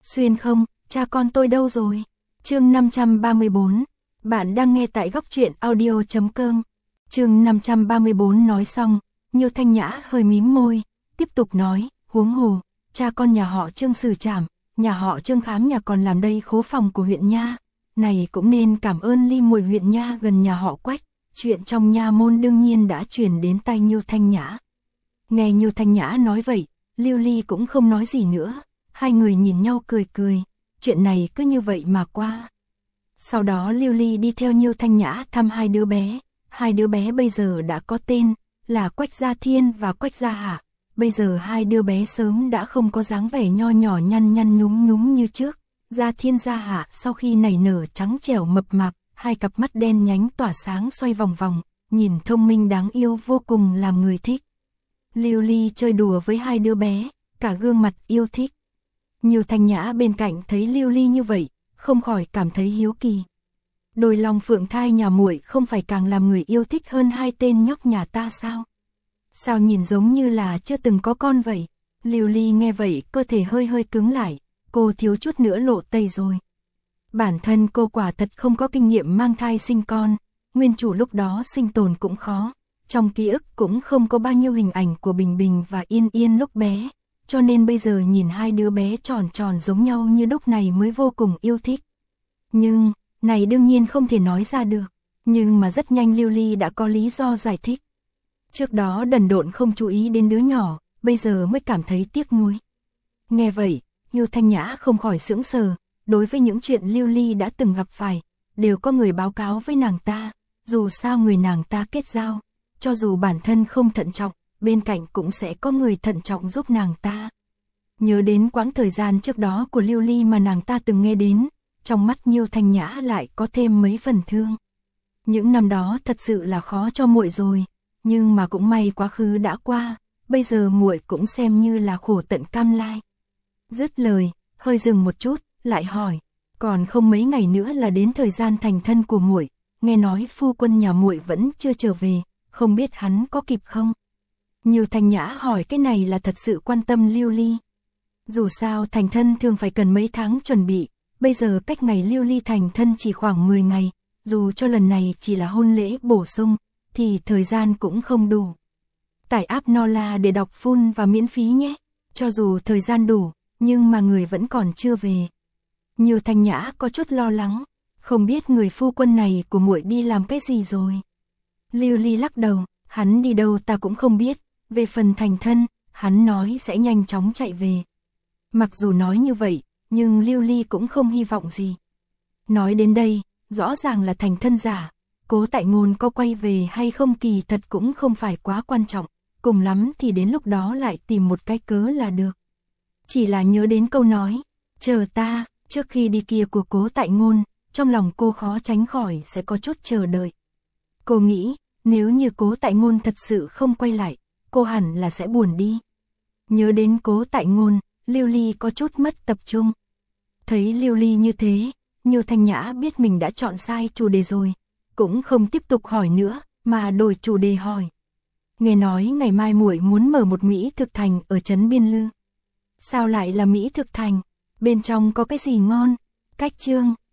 Xuyên không, cha con tôi đâu rồi? Chương 534, bạn đang nghe tại góc truyện audio.com. Chương 534 nói xong, Nhiêu Thanh Nhã hơi mím môi, tiếp tục nói, huống hồ, cha con nhà họ Trương xử trảm, nhà họ Trương khám nhà còn làm đây khố phòng của huyện nha, này cũng nên cảm ơn Ly Mùi huyện nha gần nhà họ Quách, chuyện trong nha môn đương nhiên đã truyền đến tai Nhiêu Thanh Nhã. Nghe Nhiêu Thanh Nhã nói vậy, Lưu Ly cũng không nói gì nữa, hai người nhìn nhau cười cười, chuyện này cứ như vậy mà qua. Sau đó Lưu Ly đi theo Nhiêu Thanh Nhã thăm hai đứa bé bây giờ đã có tên, là Quách Gia Thiên và Quách Gia Hạ. Bây giờ hai đứa bé sớm đã không có dáng vẻ nho nhỏ nhăn nhăn nhúm nhúm như trước. Gia Thiên Gia Hạ sau khi nảy nở trắng trẻo mập mạp, hai cặp mắt đen nhánh tỏa sáng xoay vòng vòng, nhìn thông minh đáng yêu vô cùng làm người thích. Lưu Ly chơi đùa với hai đứa bé, cả gương mặt yêu thích. Nhiêu Thanh Nhã bên cạnh thấy Lưu Ly như vậy, không khỏi cảm thấy hiếu kỳ. Đôi long phượng thai nhà muội không phải càng làm người yêu thích hơn hai tên nhóc nhà ta sao? Sao nhìn giống như là chưa từng có con vậy? Lưu Ly nghe vậy cơ thể hơi hơi cứng lại, cô thiếu chút nữa lộ tây rồi. Bản thân cô quả thật không có kinh nghiệm mang thai sinh con, nguyên chủ lúc đó sinh tồn cũng khó, trong ký ức cũng không có bao nhiêu hình ảnh của Bình Bình và Yên Yên lúc bé, cho nên bây giờ nhìn hai đứa bé tròn tròn giống nhau như đúc này mới vô cùng yêu thích. Nhưng, này đương nhiên không thể nói ra được, nhưng mà rất nhanh Lưu Ly đã có lý do giải thích. Trước đó đần độn không chú ý đến đứa nhỏ, bây giờ mới cảm thấy tiếc nuối. Nghe vậy, Nhiêu Thanh Nhã không khỏi sững sờ, đối với những chuyện Lưu Ly đã từng gặp phải, đều có người báo cáo với nàng ta, dù sao người nàng ta kết giao, cho dù bản thân không thận trọng, bên cạnh cũng sẽ có người thận trọng giúp nàng ta. Nhớ đến quãng thời gian trước đó của Lưu Ly mà nàng ta từng nghe đến, trong mắt Nhiêu Thanh Nhã lại có thêm mấy phần thương. Những năm đó thật sự là khó cho muội rồi, nhưng mà cũng may quá khứ đã qua, bây giờ muội cũng xem như là khổ tận cam lai. Dứt lời, hơi dừng một chút, lại hỏi, còn không mấy ngày nữa là đến thời gian thành thân của muội, nghe nói phu quân nhà muội vẫn chưa trở về, không biết hắn có kịp không? Nhiêu Thanh Nhã hỏi cái này là thật sự quan tâm Lưu Ly. Dù sao thành thân thường phải cần mấy tháng chuẩn bị, bây giờ cách ngày Lưu Ly thành thân chỉ khoảng 10 ngày, dù cho lần này chỉ là hôn lễ bổ sung, thì thời gian cũng không đủ. Tải app Nola để đọc full và miễn phí nhé, cho dù thời gian đủ, nhưng mà người vẫn còn chưa về. Nhiêu Thanh Nhã có chút lo lắng, không biết người phu quân này của muội đi làm cái gì rồi. Lưu Ly lắc đầu, hắn đi đâu ta cũng không biết, về phần thành thân, hắn nói sẽ nhanh chóng chạy về. Mặc dù nói như vậy, nhưng Lưu Ly cũng không hy vọng gì. Nói đến đây, rõ ràng là thành thân giả, Cố Tại Ngôn có quay về hay không kỳ thật cũng không phải quá quan trọng, cùng lắm thì đến lúc đó lại tìm một cái cớ là được. Chỉ là nhớ đến câu nói, chờ ta, trước khi đi kia của Cố Tại Ngôn, trong lòng cô khó tránh khỏi sẽ có chút chờ đợi. Cô nghĩ, nếu như Cố Tại Ngôn thật sự không quay lại, cô hẳn là sẽ buồn đi. Nhớ đến Cố Tại Ngôn, Lưu Ly có chút mất tập trung. Thấy Lưu Ly như thế, Nhiêu Thanh Nhã biết mình đã chọn sai chủ đề rồi, cũng không tiếp tục hỏi nữa, mà đổi chủ đề hỏi. Nghe nói ngày mai muội muốn mở một mỹ thực thành ở trấn Biên Lư. Sao lại là mỹ thực thành? Bên trong có cái gì ngon? Cách Trương,